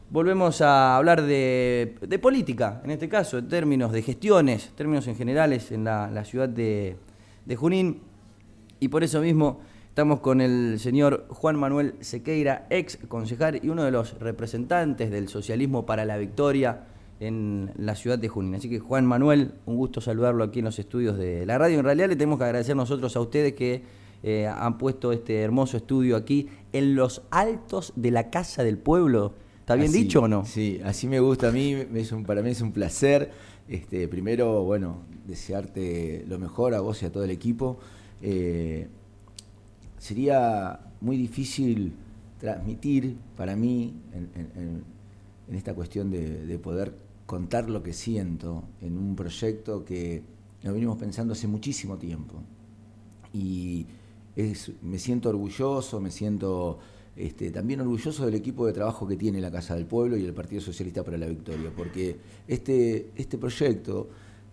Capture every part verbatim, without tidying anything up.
volvemos a hablar de, de política, en este caso, en términos de gestiones, términos en generales en la, la ciudad de, de Junín. Y por eso mismo estamos con el señor Juan Manuel Sequeira, ex concejal y uno de los representantes del Socialismo para la Victoria en la ciudad de Junín. Así que Juan Manuel, un gusto saludarlo aquí en los estudios de la radio. En realidad le tenemos que agradecer nosotros a ustedes que eh, han puesto este hermoso estudio aquí en los altos de la Casa del Pueblo. ¿Está bien así, dicho o no? Sí, así me gusta a mí, es un, para mí es un placer. Este, primero, bueno, desearte lo mejor a vos y a todo el equipo. Eh, sería muy difícil transmitir para mí en, en, en esta cuestión de, de poder contar lo que siento en un proyecto que lo venimos pensando hace muchísimo tiempo. Y es, me siento orgulloso, me siento este, también orgulloso del equipo de trabajo que tiene la Casa del Pueblo y el Partido Socialista para la Victoria, porque este, este proyecto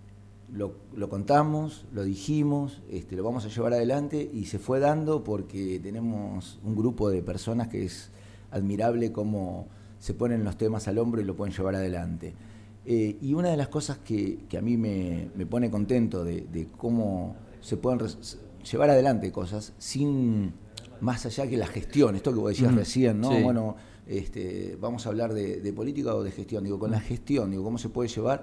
lo, lo contamos, lo dijimos, este, lo vamos a llevar adelante y se fue dando porque tenemos un grupo de personas que es admirable cómo se ponen los temas al hombro y lo pueden llevar adelante. Eh, y una de las cosas que, que a mí me, me pone contento de, de cómo se pueden res, llevar adelante cosas sin más allá que la gestión, esto que vos decías mm, recién, ¿no? Sí. Bueno, este, vamos a hablar de, de política o de gestión, digo, con la gestión, digo, cómo se puede llevar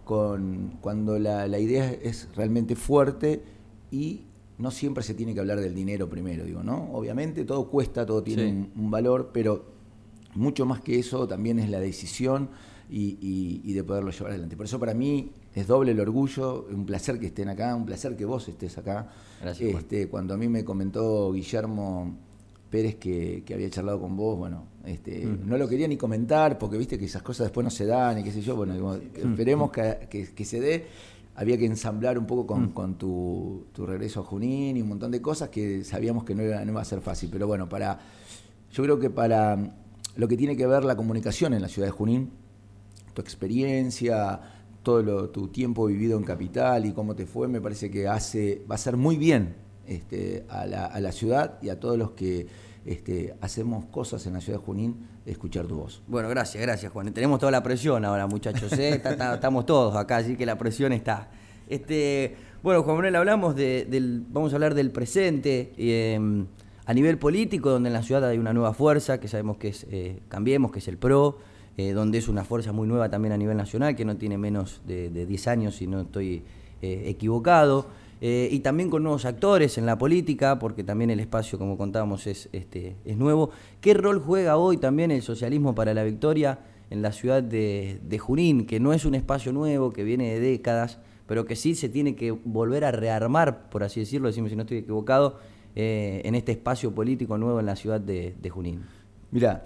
con cuando la, la idea es realmente fuerte y no siempre se tiene que hablar del dinero primero, digo, ¿no? Obviamente todo cuesta, todo tiene sí. un, un valor, pero mucho más que eso también es la decisión y, y, y de poderlo llevar adelante. Por eso para mí es doble el orgullo, un placer que estén acá, un placer que vos estés acá. Gracias. Este, cuando a mí me comentó Guillermo Pérez que, que había charlado con vos, bueno, este, mm. no lo quería ni comentar porque viste que esas cosas después no se dan y qué sé yo, bueno, digo, mm. esperemos que, que, que se dé. Había que ensamblar un poco con, mm. con tu, tu regreso a Junín y un montón de cosas que sabíamos que no iba, no iba a ser fácil, pero bueno, para yo creo que para lo que tiene que ver la comunicación en la ciudad de Junín, tu experiencia, todo lo, tu tiempo vivido en Capital y cómo te fue, me parece que hace va a ser muy bien este, a, la, a la ciudad y a todos los que este, hacemos cosas en la ciudad de Junín, escuchar tu voz. Bueno, gracias, gracias Juan. Tenemos toda la presión ahora, muchachos, ¿eh? está, está, estamos todos acá, así que la presión está. Este, bueno, Juan Manuel, hablamos de, del, vamos a hablar del presente eh, a nivel político, donde en la ciudad hay una nueva fuerza, que sabemos que es eh, Cambiemos, que es el PRO, Eh, donde es una fuerza muy nueva también a nivel nacional, que no tiene menos de, de diez años, si no estoy eh, equivocado, eh, y también con nuevos actores en la política, porque también el espacio, como contábamos, es, este, es nuevo. ¿Qué rol juega hoy también el Socialismo para la Victoria en la ciudad de, de Junín, que no es un espacio nuevo, que viene de décadas, pero que sí se tiene que volver a rearmar, por así decirlo, decime si no estoy equivocado, eh, en este espacio político nuevo en la ciudad de, de Junín? Mirá,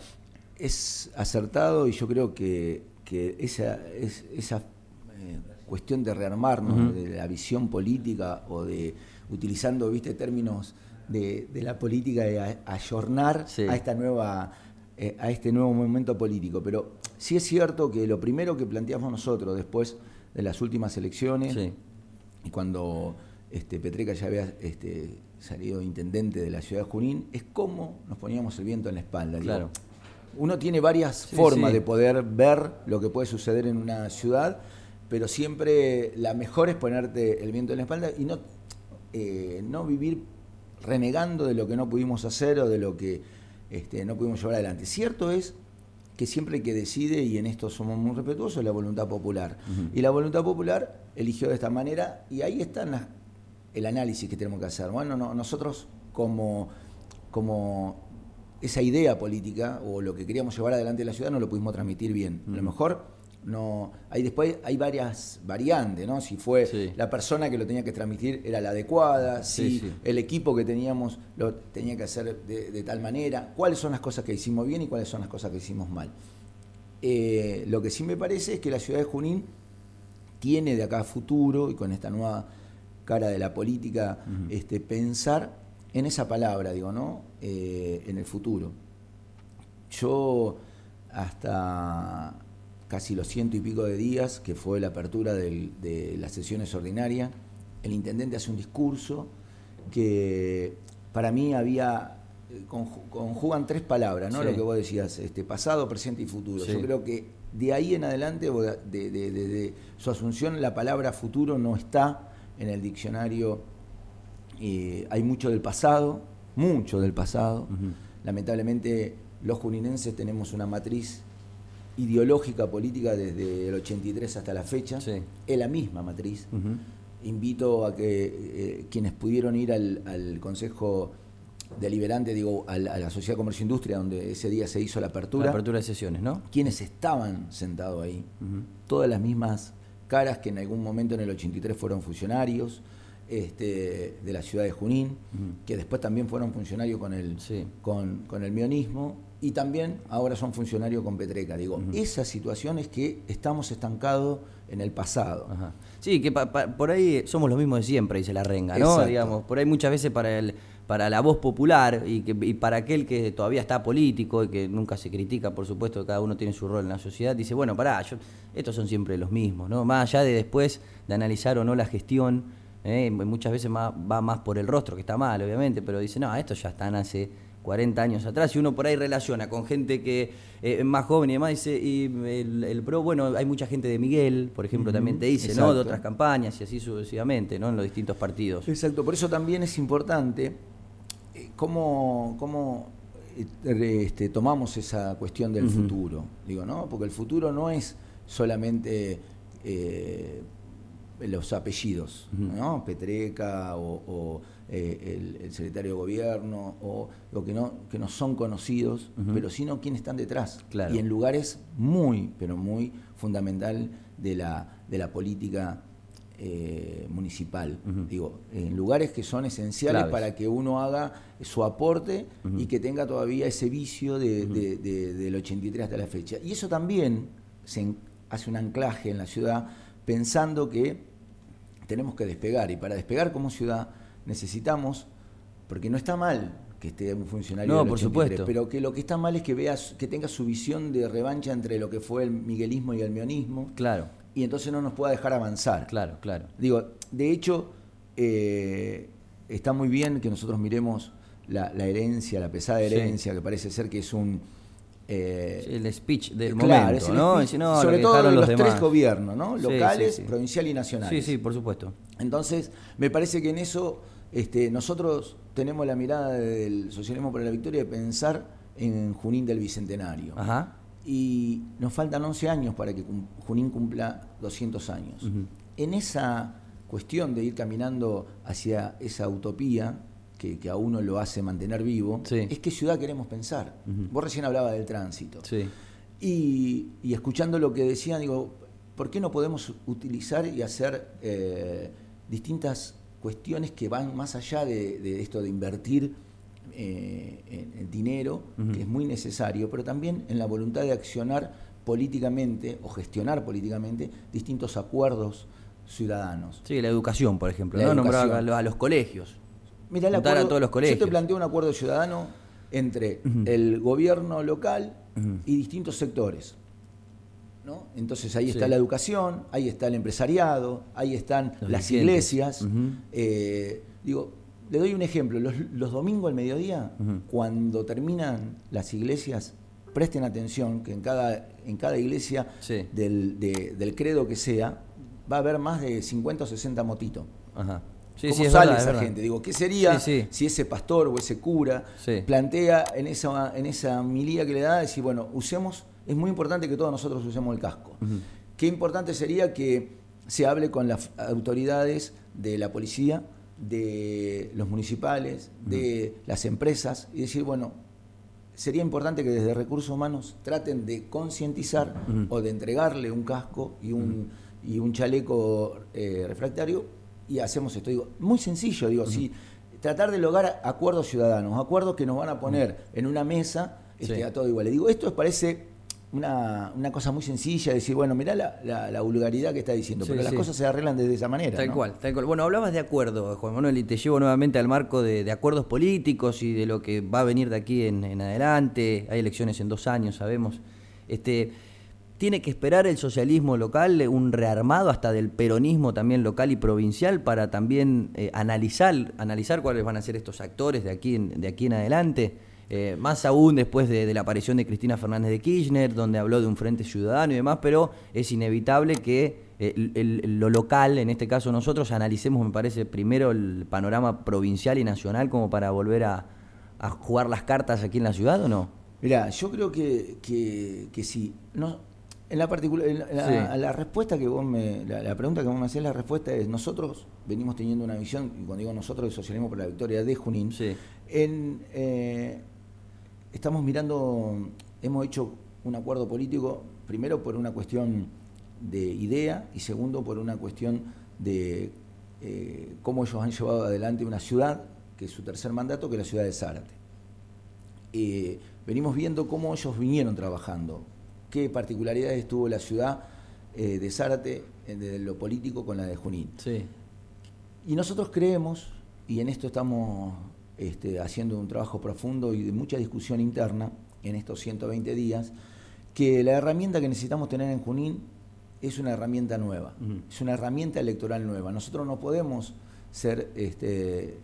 es acertado y yo creo que, que esa, es, esa eh, cuestión de rearmarnos, uh-huh. de la visión política o de, utilizando, viste, términos de, de la política, de ayornar sí. a esta nueva, eh, a este nuevo momento político. Pero sí es cierto que lo primero que planteamos nosotros después de las últimas elecciones, sí. y cuando este, Petreca ya había este, salido intendente de la ciudad de Junín, es cómo nos poníamos el viento en la espalda. Claro. Digo, uno tiene varias sí, formas sí. de poder ver lo que puede suceder en una ciudad, pero siempre la mejor es ponerte el viento en la espalda y no, eh, no vivir renegando de lo que no pudimos hacer o de lo que este, no pudimos llevar adelante. Cierto es que siempre el que decide, y en esto somos muy respetuosos, es la voluntad popular. Uh-huh. Y la voluntad popular eligió de esta manera y ahí está la, el análisis que tenemos que hacer. Bueno, no, nosotros como... como esa idea política o lo que queríamos llevar adelante en la ciudad no lo pudimos transmitir bien. Mm. A lo mejor no. Hay después hay varias variantes, ¿no? Si fue sí. la persona que lo tenía que transmitir era la adecuada, si sí, sí. el equipo que teníamos lo tenía que hacer de, de tal manera, cuáles son las cosas que hicimos bien y cuáles son las cosas que hicimos mal. Eh, lo que sí me parece es que la ciudad de Junín tiene de acá a futuro y con esta nueva cara de la política mm. este, pensar en esa palabra, digo, ¿no? Eh, en el futuro. Yo, hasta casi los ciento y pico de días, que fue la apertura del, de las sesiones ordinarias, el intendente hace un discurso que para mí había conju- conjugan tres palabras, ¿no? Sí. Lo que vos decías, este, pasado, presente y futuro. Sí. Yo creo que de ahí en adelante, o de, de- de- de su asunción, la palabra futuro no está en el diccionario. Eh, hay mucho del pasado, mucho del pasado. Ujú. Lamentablemente, los juninenses tenemos una matriz ideológica, política, desde el ochenta y tres hasta la fecha. Sí. Es la misma matriz. Ujú. Invito a que eh, quienes pudieron ir al, al Consejo Deliberante, digo, a la, a la Sociedad de Comercio e Industria, donde ese día se hizo la apertura, La apertura de sesiones, ¿no? quienes estaban sentados ahí, Ujú. todas las mismas caras que en algún momento en el ochenta y tres fueron funcionarios este, de la ciudad de Junín, Ujú. que después también fueron funcionarios con el, Sí. con, con el mionismo, y también ahora son funcionarios con Petreca. Digo, Ujú. esa situación es que estamos estancados en el pasado. Ajá. Sí, que pa- pa- por ahí somos los mismos de siempre, dice la renga, ¿no? Exacto. Digamos, por ahí muchas veces para el para la voz popular y, que, y para aquel que todavía está político y que nunca se critica, por supuesto, que cada uno tiene su rol en la sociedad, dice, bueno, pará, yo, estos son siempre los mismos, ¿no? Más allá de después de analizar o no la gestión, ¿eh? Muchas veces más, va más por el rostro, que está mal, obviamente, pero dice, no, estos ya están hace cuarenta años atrás, y uno por ahí relaciona con gente que eh, es más joven y demás, dice, y el, el PRO, bueno, hay mucha gente de Miguel, por ejemplo, Ujú, también te dice, ¿no? exacto. De otras campañas y así sucesivamente, ¿no? En los distintos partidos. Exacto, por eso también es importante eh, cómo, cómo eh, este, tomamos esa cuestión del Ujú. futuro, digo, ¿no? Porque el futuro no es solamente eh, los apellidos, Ujú. ¿no? Petreca o, o, eh, el, el secretario de gobierno, o lo que no, que no son conocidos, Ujú. pero sino quiénes están detrás. Claro. Y en lugares muy, pero muy fundamental de la, de la política eh, municipal. Ujú. Digo, en lugares que son esenciales Claves. para que uno haga su aporte Ujú. y que tenga todavía ese vicio de, Ujú. de- de- del ochenta y tres hasta la fecha. Y eso también se en- hace un anclaje en la ciudad, pensando que tenemos que despegar, y para despegar como ciudad necesitamos, porque no está mal que esté un funcionario No, del por ochenta y tres, supuesto. pero que lo que está mal es que veas, que tenga su visión de revancha entre lo que fue el miguelismo y el mionismo, Claro, y entonces no nos pueda dejar avanzar. claro, claro. Digo, de hecho, eh, está muy bien que nosotros miremos la, la herencia, la pesada Sí. herencia, que parece ser que es un... eh, Sí, el speech del claro, momento, es el ¿no? speech, Dice, no, lo sobre que todo de dejaron los, los tres demás. gobiernos, ¿no? Sí, Locales, sí, sí. provincial y nacional. Sí, sí, por supuesto. Entonces, me parece que en eso este, nosotros tenemos la mirada del Socialismo para la Victoria de pensar en Junín del Bicentenario. Ajá. Y nos faltan once años para que cum- Junín cumpla doscientos años. Ujú. En esa cuestión de ir caminando hacia esa utopía que, que a uno lo hace mantener vivo, Sí. es qué ciudad queremos pensar. Ujú. Vos recién hablabas del tránsito. Sí. Y, y escuchando lo que decían, digo, ¿por qué no podemos utilizar y hacer eh, distintas cuestiones que van más allá de, de esto de invertir eh, en, en dinero, Ujú. que es muy necesario, pero también en la voluntad de accionar políticamente o gestionar políticamente distintos acuerdos ciudadanos? Sí, la educación, por ejemplo, La ¿no? Nombrar educación. a los, a los colegios. Mirá, el Juntar a acuerdo- todos los yo colegios. te planteo un acuerdo ciudadano entre Ujú. el gobierno local Ujú. y distintos sectores, ¿no? Entonces ahí Sí. está la educación, ahí está el empresariado, ahí están Los las dirigentes. iglesias. Ujú. Eh, digo, le doy un ejemplo. Los, los domingos al mediodía, Ujú. cuando terminan las iglesias, presten atención que en cada, en cada iglesia Sí. del, de- del credo que sea, va a haber más de cincuenta o sesenta motitos. Ajá. Sí, ¿Cómo sí, es sale verdad, es esa verdad. gente? Digo, ¿qué sería Sí, sí. si ese pastor o ese cura Sí. plantea en esa, en esa homilía que le da, decir, bueno, usemos, es muy importante que todos nosotros usemos el casco. Ujú. Qué importante sería que se hable con las autoridades de la policía, de los municipales, de las empresas, y decir, bueno, sería importante que desde Recursos Humanos traten de concientizar Ujú. o de entregarle un casco y un, y un chaleco eh, refractario, y hacemos esto. Digo, muy sencillo, digo, si tratar de lograr acuerdos ciudadanos, acuerdos que nos van a poner en una mesa este, Sí. a todo igual. Le digo, esto parece una, una cosa muy sencilla, decir, bueno, mirá la, la, la vulgaridad que está diciendo, Sí, pero las sí. cosas se arreglan de esa manera. Tal ¿no? cual, tal cual. Bueno, hablabas de acuerdos, Juan Manuel, y te llevo nuevamente al marco de, de acuerdos políticos y de lo que va a venir de aquí en, en adelante. Hay elecciones en dos años, sabemos. Este, ¿Tiene que esperar el socialismo local un rearmado hasta del peronismo también local y provincial para también eh, analizar, analizar cuáles van a ser estos actores de aquí en, de aquí en adelante? Eh, más aún después de, de la aparición de Cristina Fernández de Kirchner, donde habló de un frente ciudadano y demás, pero es inevitable que eh, el, el, lo local, en este caso nosotros, analicemos, me parece, primero el panorama provincial y nacional como para volver a, a jugar las cartas aquí en la ciudad, ¿o no? Mirá, yo creo que, que, que sí. No, en la particular, en la, Sí. la respuesta que vos me, la, la pregunta que vos me hacés, la respuesta es: nosotros venimos teniendo una visión, y cuando digo nosotros, el Socialismo por la Victoria de Junín, Sí. en, eh, estamos mirando, hemos hecho un acuerdo político, primero por una cuestión de idea y segundo por una cuestión de eh, cómo ellos han llevado adelante una ciudad, que es su tercer mandato, que es la ciudad de Zárate. Eh, venimos viendo cómo ellos vinieron trabajando, qué particularidades tuvo la ciudad eh, de Zárate eh, desde lo político con la de Junín. Sí. Y nosotros creemos, y en esto estamos este, haciendo un trabajo profundo y de mucha discusión interna en estos ciento veinte días, que la herramienta que necesitamos tener en Junín es una herramienta nueva, uh-huh. es una herramienta electoral nueva. Nosotros no podemos ser... Este,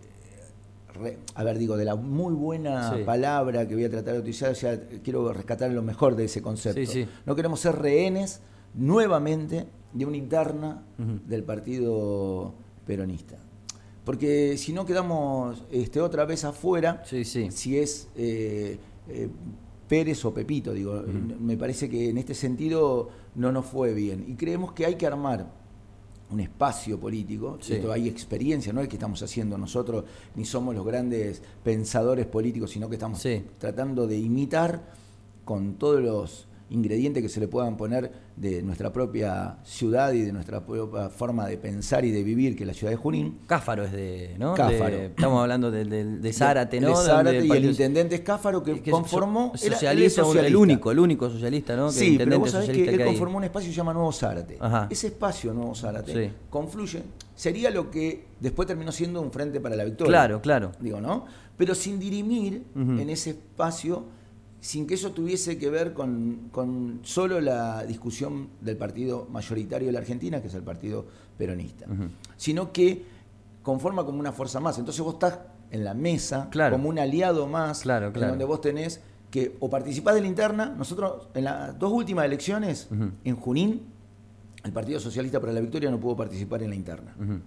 a ver, digo, de la muy buena sí. palabra que voy a tratar de utilizar, o sea, quiero rescatar lo mejor de ese concepto. Sí, sí. No queremos ser rehenes nuevamente de una interna uh-huh. del partido peronista. Porque si no quedamos este, otra vez afuera, sí, sí. si es eh, eh, Pérez o Pepito, digo, uh-huh. me parece que en este sentido no nos fue bien. Y creemos que hay que armar un espacio político, sí. esto hay experiencia, no es que estamos haciendo nosotros, ni somos los grandes pensadores políticos, sino que estamos sí. tratando de imitar con todos los ingredientes que se le puedan poner de nuestra propia ciudad y de nuestra propia forma de pensar y de vivir, que es la ciudad de Junín. Cáfaro es de, ¿no? Cáfaro. De, estamos hablando de, de, de Zárate, ¿no? De Zárate, de, y el intendente es Cáfaro, que, que conformó... So, socialista, era, el único, el único socialista, ¿no? Que sí, el pero vos sabés que, que él hay. conformó un espacio que se llama Nuevo Zárate. Ajá. Ese espacio, Nuevo Zárate, sí. confluye, sería lo que después terminó siendo un Frente para la Victoria. Claro, claro. Digo, ¿no? Pero sin dirimir uh-huh. en ese espacio... sin que eso tuviese que ver con, con solo la discusión del partido mayoritario de la Argentina, que es el partido peronista, uh-huh. sino que conforma como una fuerza más. Entonces vos estás en la mesa claro. como un aliado más, claro, claro. en donde vos tenés que o participás de la interna. Nosotros en las dos últimas elecciones, uh-huh. en Junín, el Partido Socialista para la Victoria no pudo participar en la interna. Uh-huh.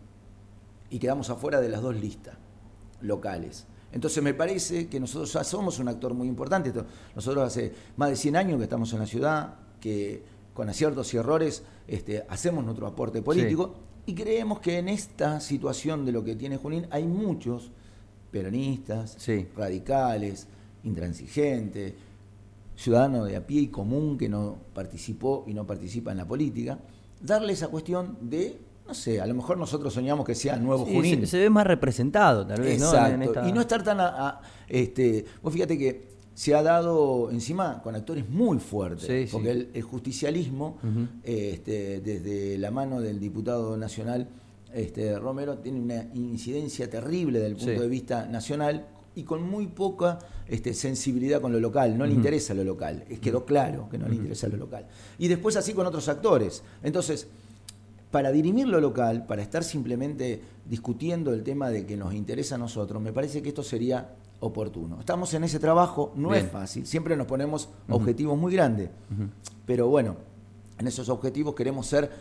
Y quedamos afuera de las dos listas locales. Entonces me parece que nosotros ya somos un actor muy importante. Nosotros hace más de cien años que estamos en la ciudad, que con aciertos y errores este, hacemos nuestro aporte político sí. y creemos que en esta situación de lo que tiene Junín hay muchos peronistas, sí. radicales, intransigentes, ciudadanos de a pie y común que no participó y no participa en la política, darle esa cuestión de... no sé, a lo mejor nosotros soñamos que sea nuevo sí, Junín. Se, se ve más representado, tal vez, exacto. ¿no? En esta... Y no estar tan... A, a, este, vos fíjate que se ha dado encima con actores muy fuertes, sí, porque sí. El, el justicialismo, uh-huh. este, desde la mano del diputado nacional este, Romero, tiene una incidencia terrible desde el punto sí. de vista nacional y con muy poca este, sensibilidad con lo local. No uh-huh. le interesa lo local. Es, quedó claro que no uh-huh. le interesa lo local. Y después así con otros actores. Entonces... para dirimir lo local, para estar simplemente discutiendo el tema de que nos interesa a nosotros, me parece que esto sería oportuno. Estamos en ese trabajo, no Bien. es fácil, siempre nos ponemos uh-huh. objetivos muy grandes, uh-huh. pero bueno, en esos objetivos queremos ser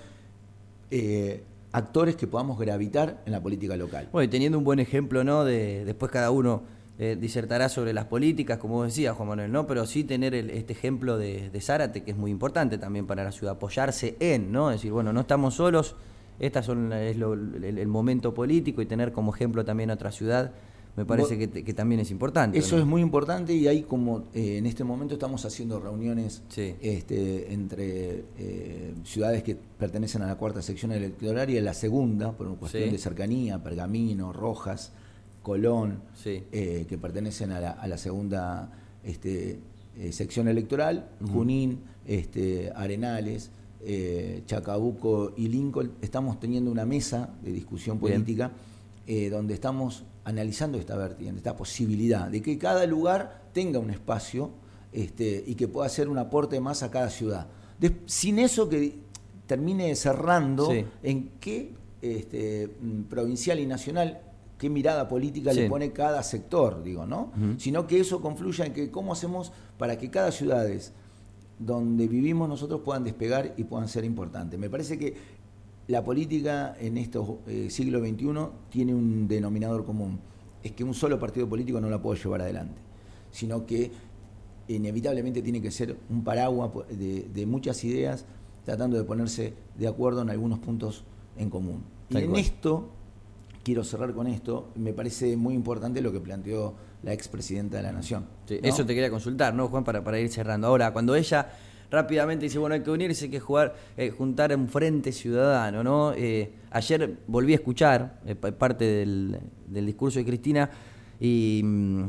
eh, actores que podamos gravitar en la política local. Bueno, y teniendo un buen ejemplo, ¿no? De después cada uno eh, disertará sobre las políticas, como vos decías, Juan Manuel, ¿no? Pero sí tener el, este ejemplo de, de Zárate, que es muy importante también para la ciudad, apoyarse en, ¿no? Es decir, bueno, no estamos solos, estas son es lo, el, el momento político y tener como ejemplo también a otra ciudad, me parece que, que también es importante. Eso ¿no? es muy importante y hay como, eh, en este momento estamos haciendo reuniones sí. este, entre eh, ciudades que pertenecen a la cuarta sección electoral y a la segunda, por una cuestión sí. de cercanía, Pergamino, Rojas, Colón, sí. eh, que pertenecen a la, a la segunda este, eh, sección electoral, uh-huh. Junín, este, Arenales, eh, Chacabuco y Lincoln. Estamos teniendo una mesa de discusión política eh, donde estamos analizando esta vertiente, esta posibilidad de que cada lugar tenga un espacio este, y que pueda hacer un aporte más a cada ciudad. De, sin eso que termine cerrando sí. en qué este, provincial y nacional, qué mirada política sí. le pone cada sector, digo, ¿no? Uh-huh. Sino que eso confluya en que cómo hacemos para que cada ciudad donde vivimos nosotros puedan despegar y puedan ser importantes. Me parece que la política en este eh, siglo veintiuno tiene un denominador común, es que un solo partido político no la puede llevar adelante, sino que inevitablemente tiene que ser un paraguas de, de muchas ideas, tratando de ponerse de acuerdo en algunos puntos en común. Y en esto, quiero cerrar con esto, me parece muy importante lo que planteó la expresidenta de la Nación. Sí, ¿no? Eso te quería consultar, ¿no, Juan? Para, para ir cerrando. Ahora, cuando ella rápidamente dice, bueno, hay que unirse, hay que jugar, eh, juntar un frente ciudadano, ¿no? Eh, ayer volví a escuchar eh, parte del, del discurso de Cristina y mmm,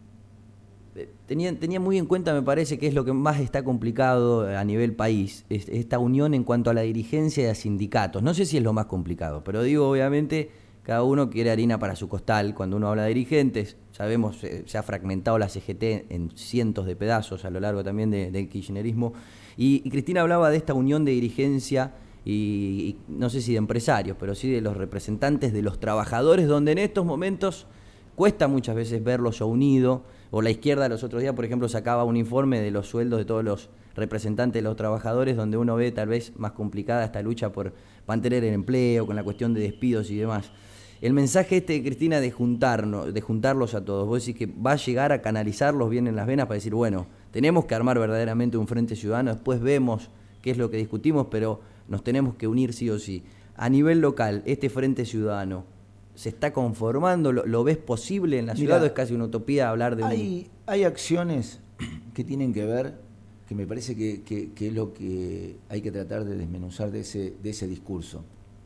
tenía, tenía muy en cuenta, me parece, que es lo que más está complicado a nivel país, es, esta unión en cuanto a la dirigencia y a sindicatos. No sé si es lo más complicado, pero digo, obviamente, cada uno quiere harina para su costal. Cuando uno habla de dirigentes, sabemos, eh, se ha fragmentado la C G T en cientos de pedazos a lo largo también de, del kirchnerismo. Y, y Cristina hablaba de esta unión de dirigencia y, y no sé si de empresarios, pero sí de los representantes de los trabajadores, donde en estos momentos cuesta muchas veces verlos unidos. O la izquierda los otros días, por ejemplo, sacaba un informe de los sueldos de todos los representantes de los trabajadores, donde uno ve tal vez más complicada esta lucha por mantener el empleo, con la cuestión de despidos y demás. El mensaje este de Cristina de juntarnos, de juntarlos a todos, vos decís que va a llegar a canalizarlos bien en las venas para decir, bueno, tenemos que armar verdaderamente un frente ciudadano, después vemos qué es lo que discutimos, pero nos tenemos que unir sí o sí. A nivel local, este frente ciudadano, ¿se está conformando? ¿Lo, lo ves posible en la ciudad? Mirá, o es casi una utopía hablar de hay, un... Hay acciones que tienen que ver, que me parece que, que, que es lo que hay que tratar de desmenuzar de ese, de ese discurso.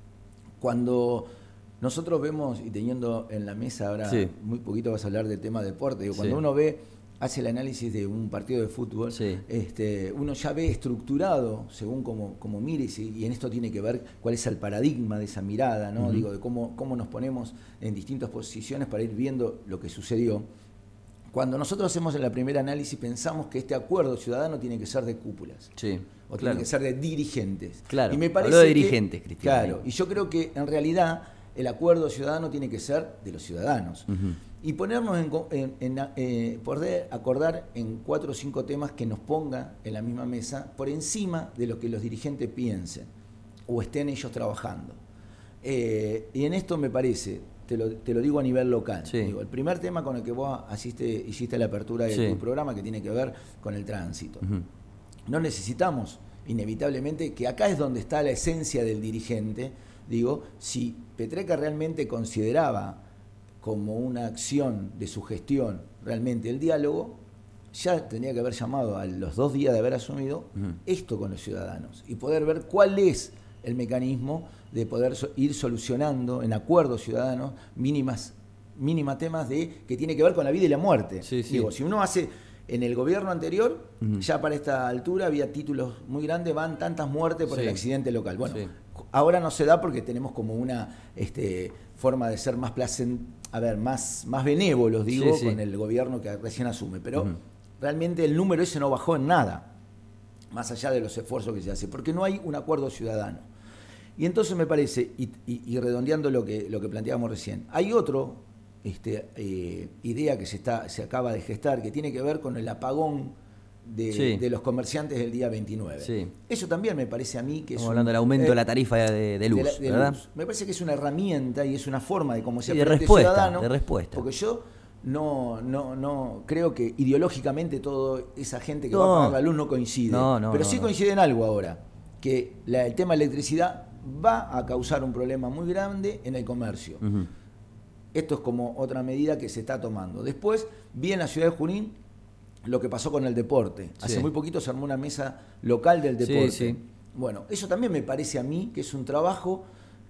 Cuando nosotros vemos, y teniendo en la mesa ahora sí. muy poquito vas a hablar del tema deporte, digo, cuando sí. uno ve, hace el análisis de un partido de fútbol, sí. este, uno ya ve estructurado según como, como mires, y, y en esto tiene que ver cuál es el paradigma de esa mirada, ¿no? Uh-huh. Digo, de cómo, cómo nos ponemos en distintas posiciones para ir viendo lo que sucedió. Cuando nosotros hacemos el primer análisis, pensamos que este acuerdo ciudadano tiene que ser de cúpulas. Sí, o claro. tiene que ser de dirigentes. Claro, y me parece habló de dirigentes, que, Cristina. Claro, y yo creo que en realidad el acuerdo ciudadano tiene que ser de los ciudadanos. Uh-huh. Y ponernos en, en, en eh, poder acordar en cuatro o cinco temas que nos ponga en la misma mesa por encima de lo que los dirigentes piensen o estén ellos trabajando. Eh, y en esto me parece, te lo, te lo digo a nivel local, sí. digo, el primer tema con el que vos asiste, hiciste la apertura de sí. tu programa, que tiene que ver con el tránsito. Uh-huh. No necesitamos, inevitablemente, que acá es donde está la esencia del dirigente. Digo, si Petreca realmente consideraba como una acción de su gestión realmente el diálogo, ya tenía que haber llamado a los dos días de haber asumido uh-huh. esto con los ciudadanos y poder ver cuál es el mecanismo de poder so- ir solucionando en acuerdos ciudadanos mínimas, mínima temas de que tiene que ver con la vida y la muerte. Sí, sí. Digo, si uno hace en el gobierno anterior, uh-huh. ya para esta altura había títulos muy grandes, van tantas muertes por sí. el accidente local. Bueno, sí. ahora no se da porque tenemos como una este, forma de ser más placent, a ver, más, más benévolos, digo, sí, sí. con el gobierno que recién asume. Pero uh-huh. realmente el número ese no bajó en nada, más allá de los esfuerzos que se hacen, porque no hay un acuerdo ciudadano. Y entonces me parece, y, y, y redondeando lo que, lo que planteábamos recién, hay otro este, eh, idea que se, está, se acaba de gestar, que tiene que ver con el apagón De, sí. de los comerciantes del día veintinueve. Sí. Eso también me parece a mí que Estamos es un, hablando del aumento eh, de la tarifa de, de luz, de la, de ¿verdad? Luz. Me parece que es una herramienta y es una forma de cómo se sí, aprende de respuesta, ciudadano. De respuesta. Porque yo no, no, no creo que ideológicamente toda esa gente que no. va a pagar la luz no coincide. No, no, pero no, sí no. coincide en algo ahora, que la, el tema de electricidad va a causar un problema muy grande en el comercio. Uh-huh. Esto es como otra medida que se está tomando. Después vi en la ciudad de Junín lo que pasó con el deporte. Hace sí. muy poquito se armó una mesa local del deporte. Sí, sí. Bueno, eso también me parece a mí que es un trabajo,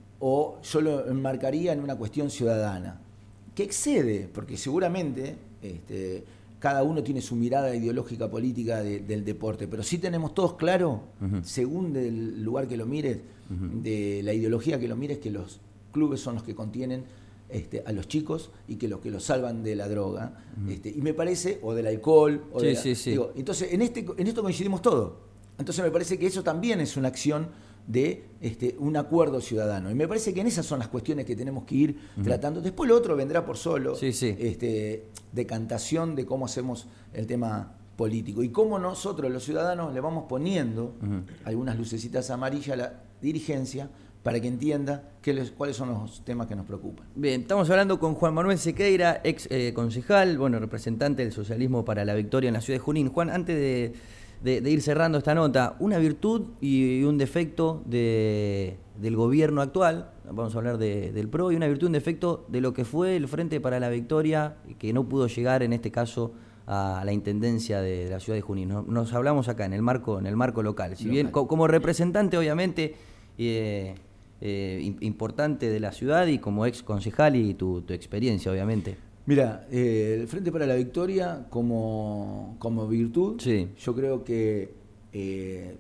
o yo lo enmarcaría en una cuestión ciudadana, que excede, porque seguramente este, cada uno tiene su mirada ideológica política de, del deporte, pero sí tenemos todos claro, uh-huh. según del lugar que lo mires, uh-huh. de la ideología que lo mires, que los clubes son los que contienen Este, a los chicos y que los que los salvan de la droga, uh-huh. este, y me parece, o del alcohol, o sí, de la, sí, sí. digo, entonces en este en esto coincidimos todos. Entonces me parece que eso también es una acción de este, un acuerdo ciudadano. Y me parece que en esas son las cuestiones que tenemos que ir uh-huh. tratando. Después lo otro vendrá por solo, sí, sí. Este, decantación de cómo hacemos el tema político y cómo nosotros los ciudadanos le vamos poniendo uh-huh. algunas lucecitas amarillas a la dirigencia para que entienda qué les, cuáles son los temas que nos preocupan. Bien, estamos hablando con Juan Manuel Sequeira, ex eh, concejal, bueno, representante del Socialismo para la Victoria en la ciudad de Junín. Juan, antes de, de, de ir cerrando esta nota, una virtud y un defecto de, del gobierno actual, vamos a hablar de, del P R O, y una virtud y un defecto de lo que fue el Frente para la Victoria, que no pudo llegar en este caso a la intendencia de, de la ciudad de Junín. Nos, nos hablamos acá en el marco, en el marco local. Si local. bien co, como representante, obviamente, eh, eh, importante de la ciudad y como ex concejal y tu, tu experiencia, obviamente. Mira, eh, el Frente para la Victoria como, como virtud, sí. yo creo que eh,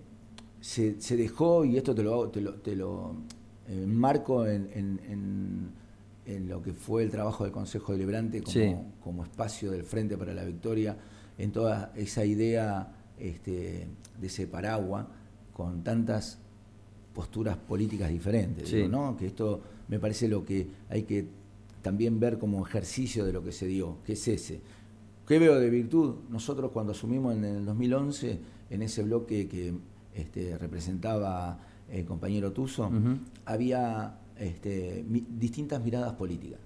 se, se dejó, y esto te lo, te lo, te lo eh, marco en, en, en, en lo que fue el trabajo del Consejo Deliberante como, sí. como espacio del Frente para la Victoria, en toda esa idea este, de ese paraguas con tantas posturas políticas diferentes, sí. digo, ¿no? Que esto me parece lo que hay que también ver como ejercicio de lo que se dio, que es ese. ¿Qué veo de virtud? Nosotros cuando asumimos en el dos mil once, en ese bloque que este, representaba el compañero Tuso, uh-huh. había este, mi, distintas miradas políticas.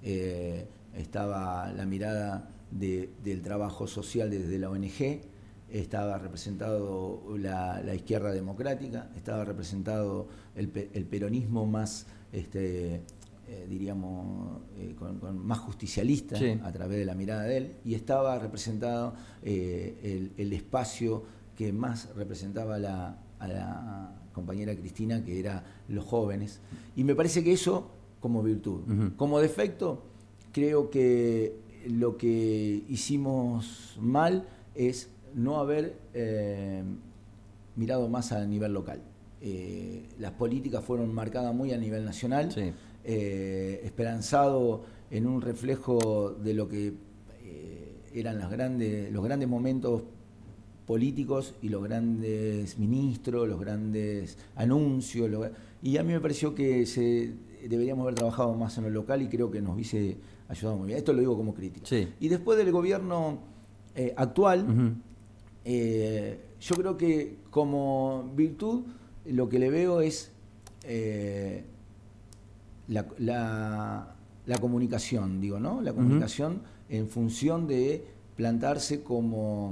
Eh, estaba la mirada de, del trabajo social desde la O N G, estaba representado la, la izquierda democrática, estaba representado el, el peronismo más, este, eh, diríamos, eh, con, con más justicialista, sí. a través de la mirada de él, y estaba representado eh, el, el espacio que más representaba la, a la compañera Cristina, que era los jóvenes. Y me parece que eso como virtud. Uh-huh. Como defecto, creo que lo que hicimos mal es no haber eh, mirado más a nivel local. Eh, las políticas fueron marcadas muy a nivel nacional, sí. eh, esperanzado en un reflejo de lo que eh, eran los grandes, los grandes momentos políticos y los grandes ministros, los grandes anuncios. Lo, y a mí me pareció que se, deberíamos haber trabajado más en lo local y creo que nos hubiese ayudado muy bien. Esto lo digo como crítica. Sí. Y después del gobierno eh, actual, uh-huh. Eh, yo creo que como virtud lo que le veo es eh, la, la, la comunicación, digo, ¿no? La comunicación uh-huh. en función de plantarse como,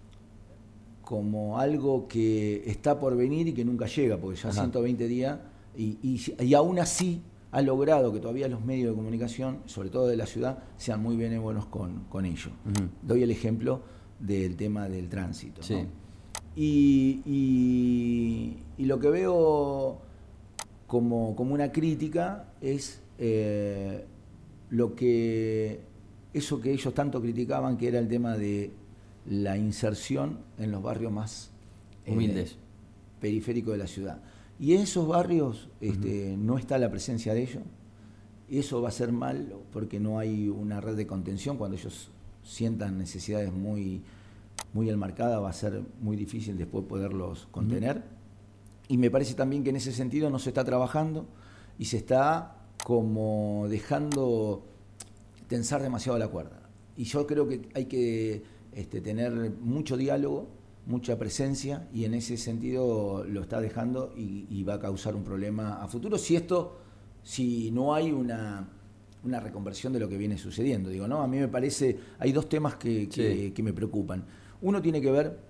como algo que está por venir y que nunca llega, porque ya uh-huh. ciento veinte días, y, y, y aún así ha logrado que todavía los medios de comunicación, sobre todo de la ciudad, sean muy benévolos con, con ello. Uh-huh. Doy el ejemplo del tema del tránsito, sí. ¿no? y, y, y lo que veo como, como una crítica es eh, lo que eso que ellos tanto criticaban, que era el tema de la inserción en los barrios más humildes, eh, periféricos de la ciudad. Y en esos barrios este, uh-huh. no está la presencia de ellos, y eso va a ser mal porque no hay una red de contención. Cuando ellos sientan necesidades muy, muy enmarcadas, va a ser muy difícil después poderlos contener. Uh-huh. Y me parece también que en ese sentido no se está trabajando y se está como dejando tensar demasiado la cuerda. Y yo creo que hay que este, tener mucho diálogo, mucha presencia, y en ese sentido lo está dejando y, y va a causar un problema a futuro si esto, si no hay una... una reconversión de lo que viene sucediendo. Digo, ¿no? A mí me parece, hay dos temas que, que, sí. que me preocupan. Uno tiene que ver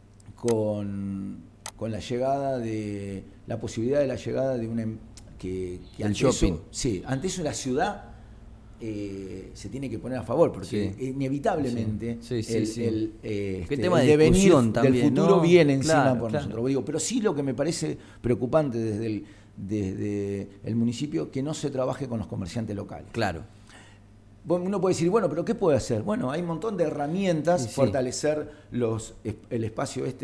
con, con la llegada de, la posibilidad de la llegada de una, que, que el shopping. Eso, sí, ante eso la ciudad eh, se tiene que poner a favor, porque sí. inevitablemente sí. Sí, sí, el, sí. el, eh, ¿Qué este, tema el de devenir también, del futuro ¿no? viene encima claro, por claro. nosotros. Digo, pero sí lo que me parece preocupante desde el desde el municipio, que no se trabaje con los comerciantes locales. Claro. Uno puede decir, bueno, pero ¿qué puede hacer? Bueno, hay un montón de herramientas, sí, sí. fortalecer los, el espacio este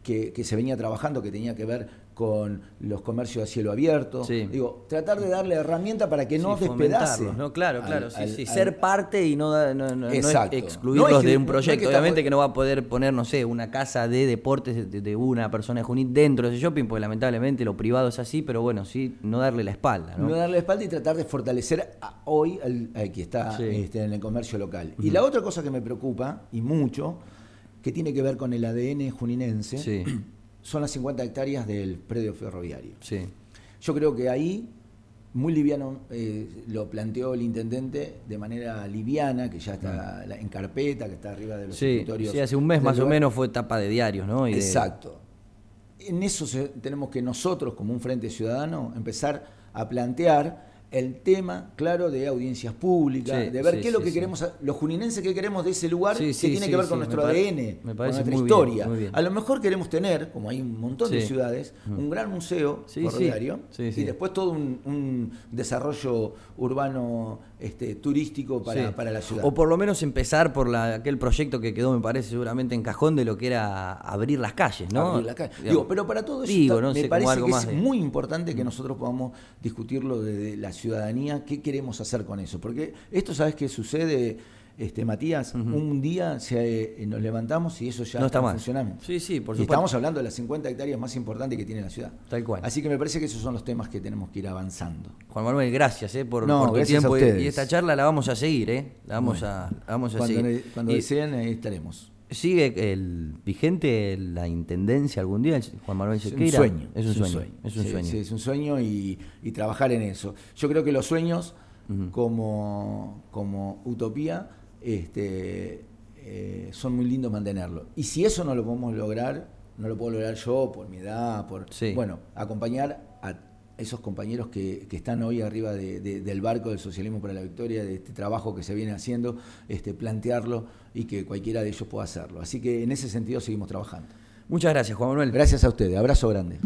que, que se venía trabajando, que tenía que ver con los comercios a cielo abierto. Sí. Digo, tratar de darle herramienta para que no Sí, despedace. ¿no? Claro, claro, al, sí, al, sí. Al, ser parte y no, no, no, exacto. no excluirlos no es que, de un proyecto. No es que Obviamente estamos... que no va a poder poner, no sé, una casa de deportes de, de una persona de Junín dentro de ese shopping, porque lamentablemente lo privado es así, pero bueno, sí, no darle la espalda, ¿no? No darle la espalda y tratar de fortalecer a hoy al, al que está sí. este, en el comercio local. Uh-huh. Y la otra cosa que me preocupa, y mucho, que tiene que ver con el A D N juninense, sí. son las cincuenta hectáreas del predio ferroviario. Sí. Yo creo que ahí, muy liviano, eh, lo planteó el intendente de manera liviana, que ya está uh-huh. en carpeta, que está arriba de los sí, escritorios. Sí, hace un mes más lugar. o menos fue tapa de diarios, ¿no? Y Exacto. De... En eso se, tenemos que nosotros, como un Frente Ciudadano, empezar a plantear el tema, claro, de audiencias públicas, sí, de ver sí, qué es lo sí, que sí. queremos, los juninenses que queremos de ese lugar, sí, que sí, tiene sí, que ver sí, con nuestro me A D N, me con nuestra muy historia. Bien, muy bien. A lo mejor queremos tener, como hay un montón sí. de ciudades, mm. un gran museo sí, ferroviario sí. Sí, sí. y después todo un, un desarrollo urbano este, turístico para, sí. para la ciudad. O por lo menos empezar por la, aquel proyecto que quedó, me parece, seguramente en cajón de lo que era abrir las calles, ¿no? Abrir las calles. Digo, pero para todo eso Digo, está, no me sé, parece algo que más es de... muy importante que nosotros podamos discutirlo desde la ciudadanía, qué queremos hacer con eso. Porque esto, ¿sabes qué sucede, este, Matías? Uh-huh. Un día se, eh, nos levantamos y eso ya no está está mal. funcionando. Sí, sí, por y supuesto. estamos hablando de las cincuenta hectáreas más importantes que tiene la ciudad. Tal cual. Así que me parece que esos son los temas que tenemos que ir avanzando. Juan Manuel, gracias eh, por, no, por tu tiempo. Y, y esta charla la vamos a seguir, ¿eh? La vamos, bueno, a, la vamos a cuando, seguir. Cuando y, deseen, ahí estaremos. ¿Sigue el vigente la intendencia algún día, Juan Manuel Sequeira? Es un sueño. Es un sueño. sueño. Es un sí, sueño. Sí, es un sueño y, y trabajar en eso. Yo creo que los sueños, uh-huh. como, como utopía, este, eh, son muy lindos mantenerlos. Y si eso no lo podemos lograr, no lo puedo lograr yo por mi edad, por sí. bueno, acompañar a esos compañeros que, que están hoy arriba de, de, del barco del socialismo para la victoria, de este trabajo que se viene haciendo, este, plantearlo y que cualquiera de ellos pueda hacerlo. Así que en ese sentido seguimos trabajando. Muchas gracias, Juan Manuel. Gracias a ustedes. Abrazo grande.